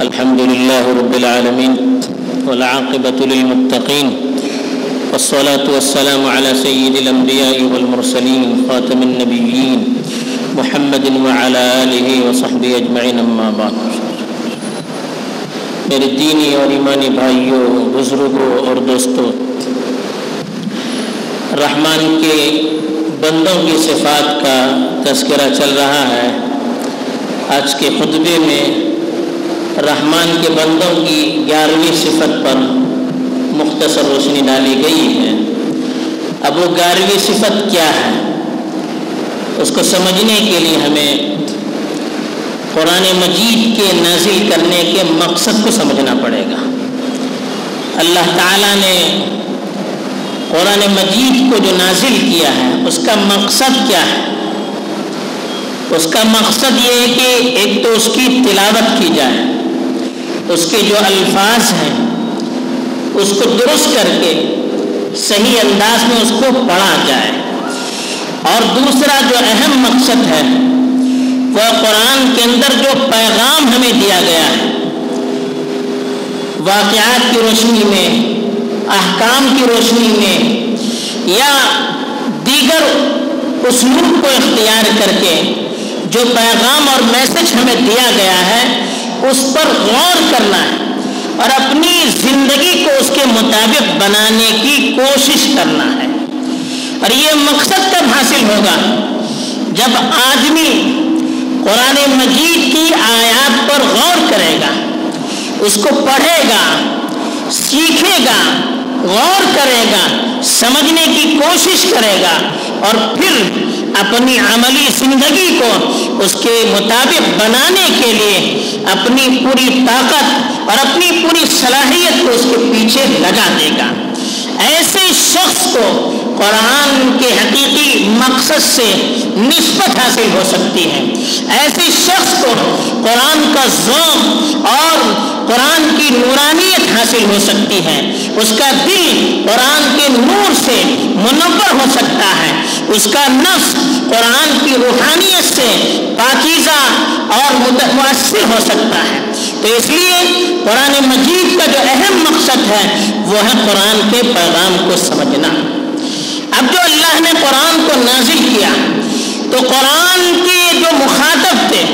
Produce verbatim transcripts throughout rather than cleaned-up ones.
الحمد لله رب العالمين والعاقبة للمتقين والصلاة والسلام على سيد الأنبياء والمرسلين خاتم النبيين محمد وعلى آله وصحبه أجمعين أما بعد. میرے دینی اور ایمانی بھائیوں، بزرگوں اور دوستوں، رحمان کے بندوں کی صفات کا تذکرہ چل رہا ہے. آج کے خطبے میں رحمان کے بندوں کی گیارہویں صفت پر مختصر روشنی ڈالی گئی ہے. اب وہ گیارہویں صفت کیا ہے، اس کو سمجھنے کے لیے ہمیں قرآن مجید کے نازل کرنے کے مقصد کو سمجھنا پڑے گا. اللہ تعالیٰ نے قرآن مجید کو جو نازل کیا ہے اس کا مقصد کیا ہے؟ اس کا مقصد یہ ہے کہ ایک تو اس کی تلاوت کی جائے، اس کے جو الفاظ ہیں اس کو درست کر کے صحیح انداز میں اس کو پڑھا جائے، اور دوسرا جو اہم مقصد ہے وہ قرآن کے اندر جو پیغام ہمیں دیا گیا ہے، واقعات کی روشنی میں، احکام کی روشنی میں یا دیگر اسلوب کو اختیار کر کے جو پیغام اور میسج ہمیں دیا گیا ہے اس پر غور کرنا ہے اور اپنی زندگی کو اس کے مطابق بنانے کی کوشش کرنا ہے. اور یہ مقصد کب حاصل ہوگا؟ جب آدمی قرآن مجید کی آیات پر غور کرے گا، اس کو پڑھے گا، سیکھے گا، غور کرے گا، سمجھنے کی کوشش کرے گا، اور پھر اپنی عملی زندگی کو اس کے مطابق بنانے کے لیے اپنی پوری طاقت اور اپنی پوری صلاحیت کو اس کے پیچھے لگا دے گا. ایسے شخص کو قرآن کے حقیقی مقصد سے نسبت حاصل ہو سکتی ہے. ایسے شخص کو قرآن کا ذوق اور قرآن کی نورانیت حاصل ہو سکتی ہے. اس کا دل قرآن کے نور سے منور ہو سکتا ہے. اس کا نفس قرآن کی روحانیت سے پاکیزہ اور متاثر ہو سکتا ہے. تو اس لیے قرآن مجید کا جو اہم مقصد ہے وہ ہے قرآن کے پیغام کو سمجھنا. اب جو اللہ نے قرآن کو نازل کیا تو قرآن کے جو مخاطب تھے،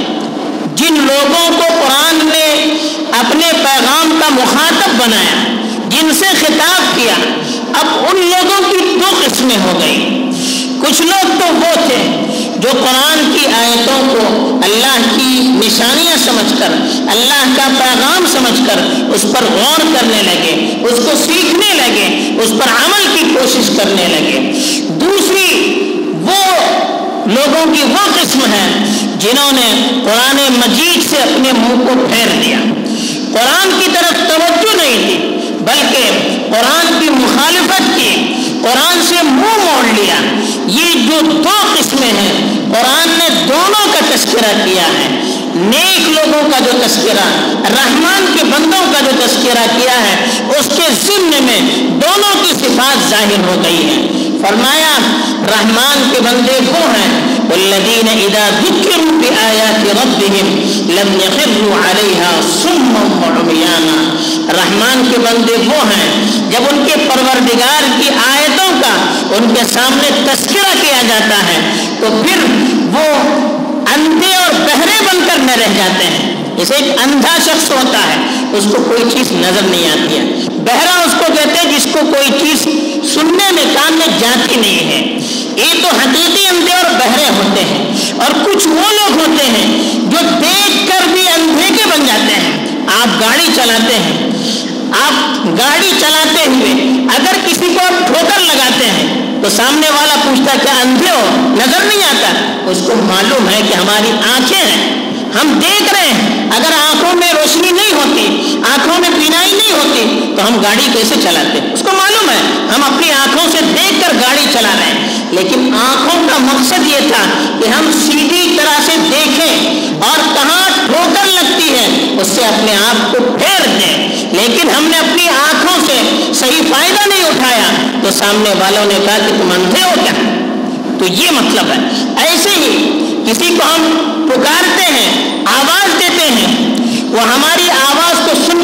جن لوگوں کو قرآن نے اپنے پیغام کا مخاطب بنایا، جن سے خطاب کیا، اب ان لوگوں کی دو قسمیں ہو گئی. کچھ لوگ تو وہ تھے جو قرآن کی آیتوں کو اللہ کی نشانیاں سمجھ کر، اللہ کا پیغام سمجھ کر اس پر غور کرنے لگے، اس کو سیکھنے لگے، اس پر عمل کی کوشش کرنے لگے. دوسری وہ لوگوں کی وہ قسم ہے جنہوں نے قرآن مجید سے اپنے منہ کو پھیر دیا، قرآن کی طرف توجہ نہیں دی بلکہ قرآن کی مخالفت کی، قرآن سے منہ موڑ لیا. یہ جو دو قسمیں ہیں قرآن نے دونوں کا تذکرہ کیا ہے. نیک لوگوں کا جو تذکرہ، رحمان کے بندوں کا جو تذکرہ کیا ہے، اس کے ضمن میں دونوں کی صفات ظاہر ہو گئی ہیں. فرمایا رحمان کے بندے وہ ہیں والذین اذا ذکروا بآیات ربهم لم یخروا علیہا صما وعمیانا. رحمان کے بندے وہ ہیں جب ان کے پروردگار کی آیتوں کا ان کے سامنے تذکرہ کیا جاتا ہے تو پھر وہ اندھے اور بہرے بن کر نہ رہ جاتے ہیں. جیسے ایک اندھا شخص ہوتا ہے، اس کو کوئی چیز نظر نہیں آتی ہے. بہرا اس کو کہتے ہیں جس کو کوئی چیز سننے میں، کان میں جاتی نہیں ہے. یہ تو حقیقی اندھے اور بہرے ہوتے ہیں. اور کچھ وہ لوگ ہوتے ہیں جو دیکھ کر بھی اندھے کے بن جاتے ہیں. آپ گاڑی چلاتے ہیں، آپ گاڑی چلاتے ہوئے اگر کسی کو آپ ٹھوکر لگاتے ہیں تو سامنے والا پوچھتا کیا اندھے ہو؟ نظر نہیں آتا. اس کو معلوم ہے کہ ہماری آنکھیں ہیں، ہم دیکھ رہے ہیں. اگر آنکھوں میں روشنی نہیں ہوتی، آنکھوں میں بینائی نہیں ہوتی تو ہم گاڑی کیسے چلاتے؟ اس کو معلوم ہے ہم اپنی آنکھوں سے دیکھ کر گاڑی چلا رہے ہیں. لیکن آنکھوں کا مقصد یہ تھا کہ ہم سیدھی طرح سے دیکھیں اور کہاں ٹھوکر لگتی ہے اس سے اپنے آپ کو پھیر دیں. لیکن ہم نے اپنی آنکھوں سے صحیح فائدہ نہیں اٹھایا تو سامنے والوں نے کہا کہ تم اندھے ہو کیا؟ تو یہ مطلب ہے. ایسے ہی کسی کو ہم پکارتے ہیں، آواز دیتے ہیں، وہ ہماری آواز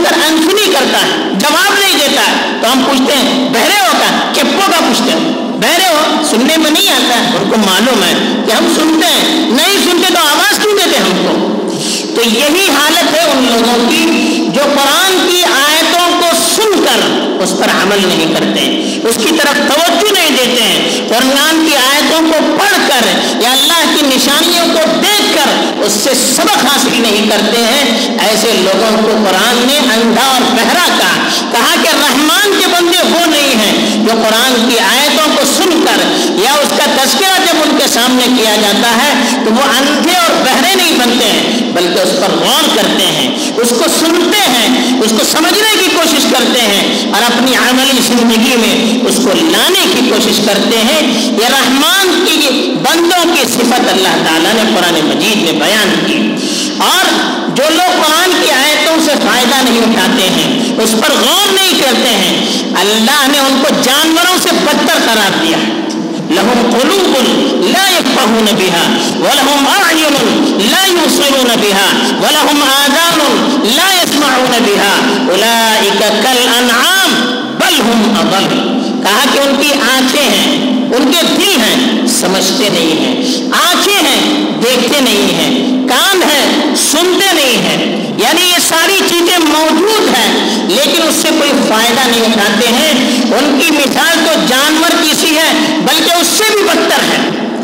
کر انسنی کرتا ہے، جواب نہیں دیتا ہے، تو ہم پوچھتے ہیں بہرے ہو کا کیپو کا پوچھتے ہیں، بہرے ہو سننے میں نہیں آتا ہے؟ ان کو معلوم ہے کہ ہم سنتے ہیں، نہیں سنتے تو آواز کیوں دیتے ہم کو؟ تو یہی حالت ہے ان لوگوں کی جو قرآن کی آیتوں کو سن کر اس پر عمل نہیں کرتے، اس کی طرف توجہ نہیں دیتے ہیں، قرآن کی آیتوں کو پڑھ کر یا اللہ کی نشانیوں کو دیکھ کر اس سے سبق حاصل نہیں کرتے ہیں۔ ایسے لوگوں کو قرآن نے اندھا اور بہرا کہا کہا کہ رحمان کے بندے وہ نہیں ہیں جو قرآن کی آیتوں کو سن کر یا اس کا تذکرہ جب ان کے سامنے کیا جاتا ہے تو وہ اندھے اور بہرے نہیں بنتے ہیں، بلکہ اس پر غور کرتے ہیں، اس کو سنتے ہیں، اس کو سمجھنے کی کوشش کرتے ہیں اور اپنی عملی زندگی میں اس کو لانے کی کوشش کرتے ہیں۔ یہ رحمان کی بندوں کی صفت اللہ تعالیٰ نے قرآن مجید میں بیان کی۔ اور جو لوگ قرآن کی آیتوں سے فائدہ نہیں اٹھاتے ہیں، اس پر غور نہیں کرتے ہیں، اللہ نے ان کو جانوروں سے بدتر قرار دیا۔ لهم قلوب لا يفقهون بها ولهم أعين لا يبصرون بها ولهم آذان لا يسمعون بها أولئك كالأنعام بل هم أضل۔ کہا کہ ان کی آنکھیں ہیں، ان کے دل ہیں، سمجھتے نہیں ہیں، آنکھیں ہیں دیکھتے نہیں ہیں، کان ہیں سنتے نہیں ہیں، یعنی یہ ساری چیزیں موجود ہیں لیکن اس سے کوئی فائدہ نہیں اٹھاتے ہیں۔ ان کی مثال تو جانور کی سی ہے بلکہ اس سے بھی بدتر ہے۔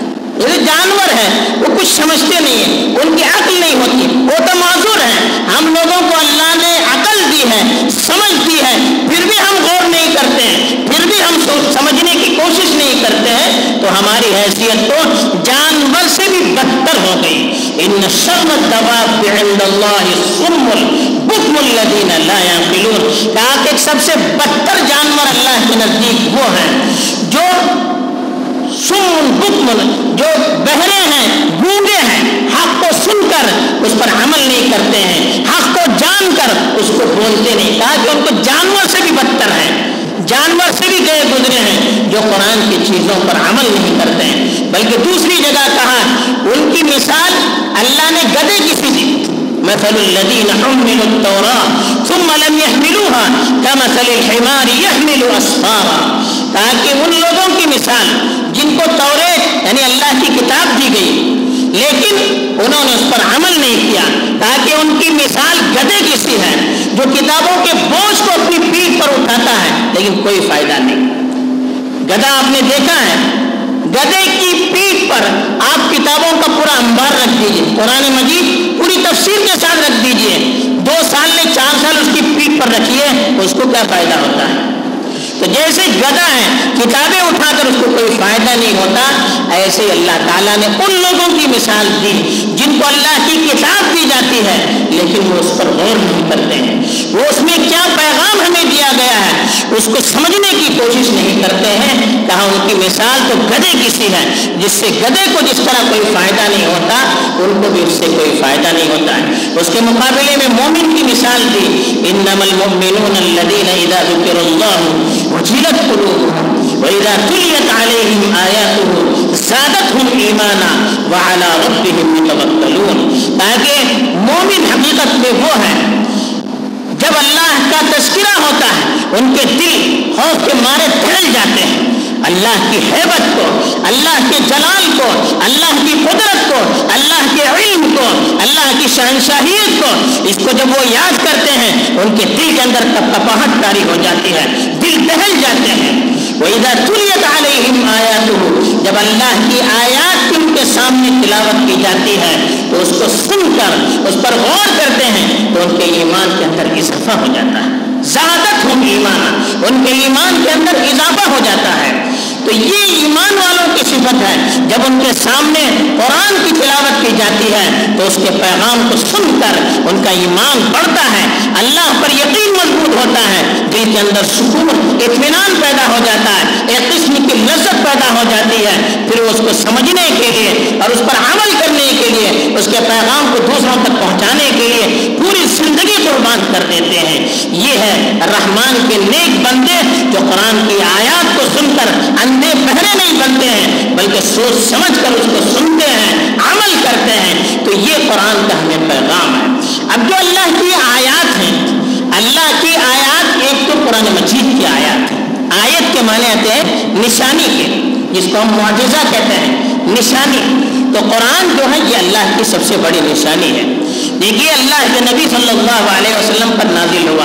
یہ جانور ہے وہ کچھ سمجھتے نہیں ہیں، ان کی عقل نہیں ہوتی، وہ تو معذور ہیں۔ ہم لوگوں کو اللہ نے عقل دی ہے، سمجھ دی ہے، پھر بھی ہم غور نہیں کرتے ہیں، پھر بھی ہم سمجھنے کی کوشش نہیں کرتے ہیں، تو ہماری حیثیت تو جانور سے بھی بدتر ہو گئی۔ ان شر الدواب عند اللہ الصم البکم الذین لا یعقلون۔ کہا کہ سب سے بدتر جانور اللہ کے نزدیک وہ ہیں جو سم بکم، جو بہرے ہیں، گونگے ہیں، حق کو سن کر اس پر عمل نہیں کرتے ہیں، حق کو جان کر اس کو بولتے نہیں۔ کہا کہ ان کو جانور سے بھی بدتر ہیں، جانور سے بھی گئے گزرے ہیں جو قرآن کی چیزوں پر عمل نہیں کرتے ہیں۔ بلکہ دوسری جگہ کہا ان کی مثال اللہ نے گدھے کی سی دی، مثل الذین حملوا التوراة ثم لم يحملوها كمثل الحمار يحمل اسفارا۔ کہا کہ ان لوگوں کی مثال جن کو توریت یعنی اللہ کی کتاب دی گئی لیکن انہوں نے اس پر عمل نہیں کیا، تاکہ ان کی مثال گدھے کی سی ہے جو کتابوں کے بوجھ کو اپنی پیٹھ پر اٹھاتا ہے لیکن کوئی فائدہ نہیں۔ گدھا آپ نے دیکھا ہے، گدھے کی پیٹھ پر آپ کتابوں کا پورا انبار رکھ دیجئے، قرآن مجید پوری تفسیر کے ساتھ رکھ دیجئے، دو سال میں چار سال اس کی پیٹھ پر رکھیے تو اس کو کیا فائدہ ہوتا ہے؟ تو جیسے گدھا ہے کتابیں اٹھا کر اس کو کوئی فائدہ نہیں ہوتا، ایسے اللہ تعالیٰ نے ان لوگوں کی مثال دی جن کو اللہ کی کتاب دی جاتی ہے لیکن وہ اس پر غور نہیں کرتے ہیں، وہ اس میں کیا پیغام ہمیں دیا گیا ہے اس کو سمجھنے کی کوشش نہیں کرتے ہیں۔ کہا ان کی مثال تو گدھے کی سی ہے، جس سے گدھے کو جس طرح کوئی فائدہ نہیں ہوتا ان کو بھی اس سے کوئی فائدہ نہیں ہوتا ہے۔ اس کے مقابلے میں مومن کی مثال دی، انما المؤمنون الذین اذا ذکر اللہ وجلت قلوبهم واذا تليت عليهم آیاته زادتهم ایمانا وعلى ربهم يتوکلون۔ تاکہ مومن حقیقت میں وہ ہے جب اللہ کا تذکرہ ہوتا ہے ان کے دل خوف کے مارے دہل جاتے ہیں، اللہ کی ہیبت کو، اللہ کے جلال کو، اللہ کی قدرت کو، اللہ کے علم کو، اللہ کی شہنشاہیت کو، اس کو جب وہ یاد کرتے ہیں ان کے دل کے اندر کپکپاہٹ طاری ہو جاتی ہے، دل دہل جاتے ہیں۔ وَإِذَا تُلِيَتْ عَلَيْهِمْ آيَاتُهُ، جب اللہ کی آیات کی ان کے سامنے تلاوت کی جاتی ہے تو اس کو سن کر اس پر غور کرتے ہیں تو ان کے ایمان کے اندر اضافہ ہو جاتا ہے، زادتہم ایمانا، ان کے ایمان کے اندر اضافہ ہو جاتا ہے۔ تو یہ ایمان والوں کی صفت ہے، جب ان کے سامنے قرآن کی تلاوت کی جاتی ہے تو اس کے پیغام کو سن کر ان کا ایمان بڑھتا ہے، اللہ پر یقین مضبوط ہوتا ہے، دل کے اندر سکون اطمینان پیدا ہو جاتا ہے، ایک قسم کی لذت پیدا ہو جاتی ہے، پھر اس کو سمجھنے کے لیے اور اس پر عمل کرنے کے لیے، اس کے پیغام کو دوسروں تک پہنچانے کے لیے پوری زندگی قربان کر دیتے ہیں۔ یہ ہے رحمان کے نیک بندے جو قرآن کی آیات کو سن کر اندھے بہرے نہیں بنتے ہیں بلکہ سوچ سمجھ کر اس کو سنتے ہیں، عمل کرتے ہیں۔ تو یہ قرآن کا ہمیں پیغام ہے۔ اب جو اللہ کی آیات ہیں، اللہ قرآن مجید کی آیات ہیں. آیت کے معنی آتے ہیں نشانی کے، جس کو ہم معجزہ کہتے ہیں، نشانی. تو قرآن جو ہے یہ اللہ کی سب سے بڑی نشانی ہے. دیکھیے اللہ کے نبی صلی اللہ علیہ وسلم پر نازل ہوا،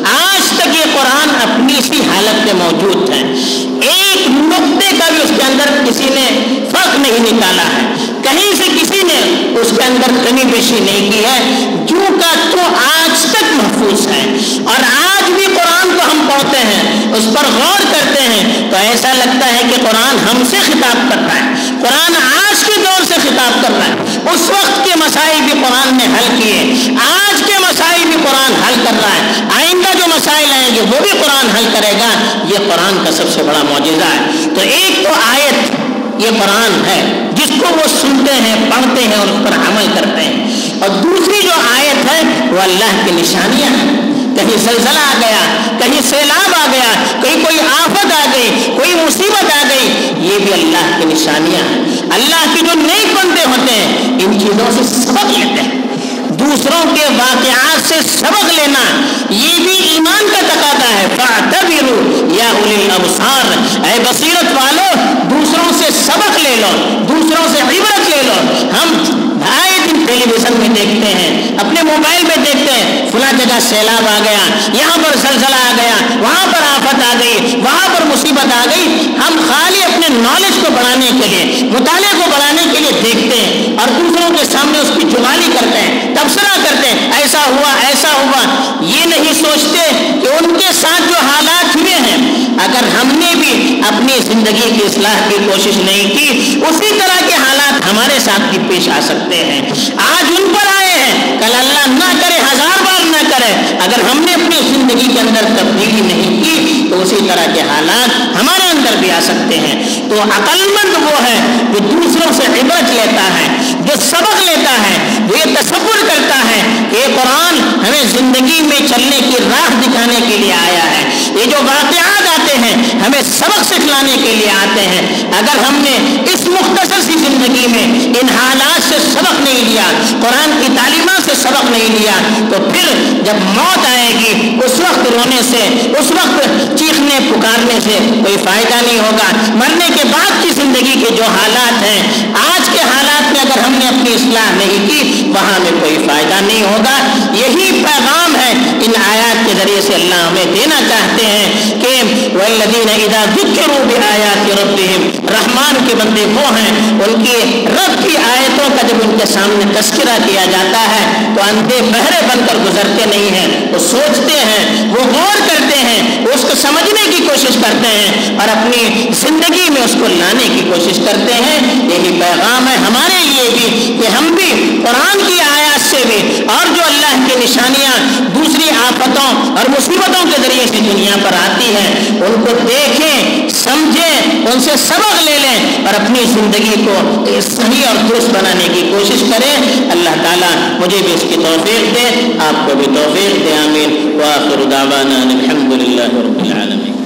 آج تک یہ قرآن اپنی اسی حالت میں موجود ہے. ایک نقطے کا بھی اس کے اندر کسی نے فرق نہیں نکالا ہے، کہیں سے کسی نے اس کے اندر کمی بیشی نہیں کی ہے، جو کا تو آج تک محفوظ ہے. اور آج بھی قرآن کو ہم پڑھتے ہیں، اس پر غور کرتے ہیں تو ایسا لگتا ہے کہ قرآن ہم سے خطاب کر رہا ہے، قرآن آج کے دور سے خطاب کر رہا ہے. اس وقت کے مسائل بھی قرآن نے حل کیے، آج کے مسائل بھی قرآن حل کر رہا ہے، آئندہ جو مسائل آئیں گے وہ بھی قرآن حل کرے گا. یہ قرآن کا سب سے بڑا معجزہ ہے. تو ایک تو آیت یہ قرآن ہے جس کو وہ سنتے ہیں، پڑھتے ہیں اور اس پر عمل کرتے ہیں. اور دوسری جو آیت ہے وہ اللہ کی نشانیاں ہیں. کہیں زلزلہ آ گیا، کہیں سیلاب آ گیا، کہیں کوئی آفت آ گئی، کوئی مصیبت آ گئی، یہ بھی اللہ کی نشانیاں ہیں. اللہ کے جو نیک بندے ہوتے ہیں ان چیزوں سے سبق لیتے ہیں. دوسروں کے واقعات سے سبق لینا یہ بھی ایمان کا تقاضا ہے. فاعتبروا یا اولی الابصار، اے بصیرت والو دوسروں سے سبق لے لو، دوسروں سے عبرت لے لو. ہم آئے دن ٹیلی ویژن میں دیکھتے ہیں، اپنے موبائل میں دیکھتے ہیں، فلاں جگہ سیلاب آ گیا، یہاں پر زلزلہ آ گیا، وہاں پر آفت آ گئی، وہاں پر مصیبت آ گئی. ہم خالی اپنے نالج کو بڑھانے کے لیے، مطالعے کو بڑھانے کے لیے دیکھتے ہیں اور دوسروں کے سامنے اس کی جغالی کرتے ہیں، تبصرہ کرتے ہیں، ایسا ہوا ایسا ہوا. یہ نہیں سوچتے کہ ان کے ساتھ جو حالات ہوئے ہیں اگر ہم نے بھی اپنی زندگی کی اصلاح کی کوشش نہیں کی اسی طرح کے حالات ہمارے ساتھ بھی پیش آ سکتے ہیں. آج ان پر آئے ہیں، کل اللہ نہ کرے ہزار بار نہ کرے اگر ہم نے اپنی زندگی کے اندر تبدیلی نہیں کی تو اسی طرح کے حالات ہمارے اندر بھی آ سکتے ہیں. تو عقل مند وہ ہے جو دوسروں سے عبرت لیتا ہے، جو سبق لیتا ہے، وہ یہ تصور کرتا ہے کہ یہ قرآن ہمیں زندگی میں چلنے کی راہ دکھانے کے لیے آیا ہے. یہ جو واقعات آتے ہیں ہمیں سبق سکھلانے کے لیے آتے ہیں. اگر ہم نے اس مختصر سی زندگی میں ان حالات سے سبق نہیں لیا، قرآن کی تعلیمات سے سبق نہیں لیا تو پھر جب موت آئے گی اس وقت رونے سے، اس وقت چیخنے پکارنے سے کوئی فائدہ نہیں ہوگا. مرنے کے بعد کی زندگی کے جو حالات ہیں آج کے حالات میں اگر ہم نے اپنی اصلاح نہیں کی وہاں میں کوئی فائدہ نہیں ہوگا. یہی پیغام ہے ان آیات کے ذریعے سے اللہ ہمیں دینا چاہتے ہیں کہ والذین اذا ذکروا بآیات ربہم، رحمان کے بندے وہ ہیں ان کی رب کی آیتوں کا جب ان کے سامنے تذکرہ کیا جاتا ہے تو اندھے بہرے بن کر گزرتے نہیں ہیں، وہ سوچتے ہیں، وہ غور کرتے ہیں، وہ اس کو سمجھنے کی کوشش کرتے ہیں اور اپنی زندگی میں اس کو لانے کی کوشش کرتے ہیں. یہی پیغام ہے ہمارے لیے بھی کہ ہم بھی قرآن کی آیات سے بھی اور جو اللہ کی نشانیاں دوسری آفتوں اور مصیبتوں کے ذریعے سے دنیا پر آتی ہیں ان کو دیکھیں، سمجھیں، ان سے سبق لے لیں اور اپنی زندگی کو صحیح اور درست بنانے کی کوشش کریں. اللہ تعالیٰ مجھے بھی اس کی توفیق دے، آپ کو بھی توفیق دے. آمین. وآخر دعوانا الحمد للہ رب العالمین.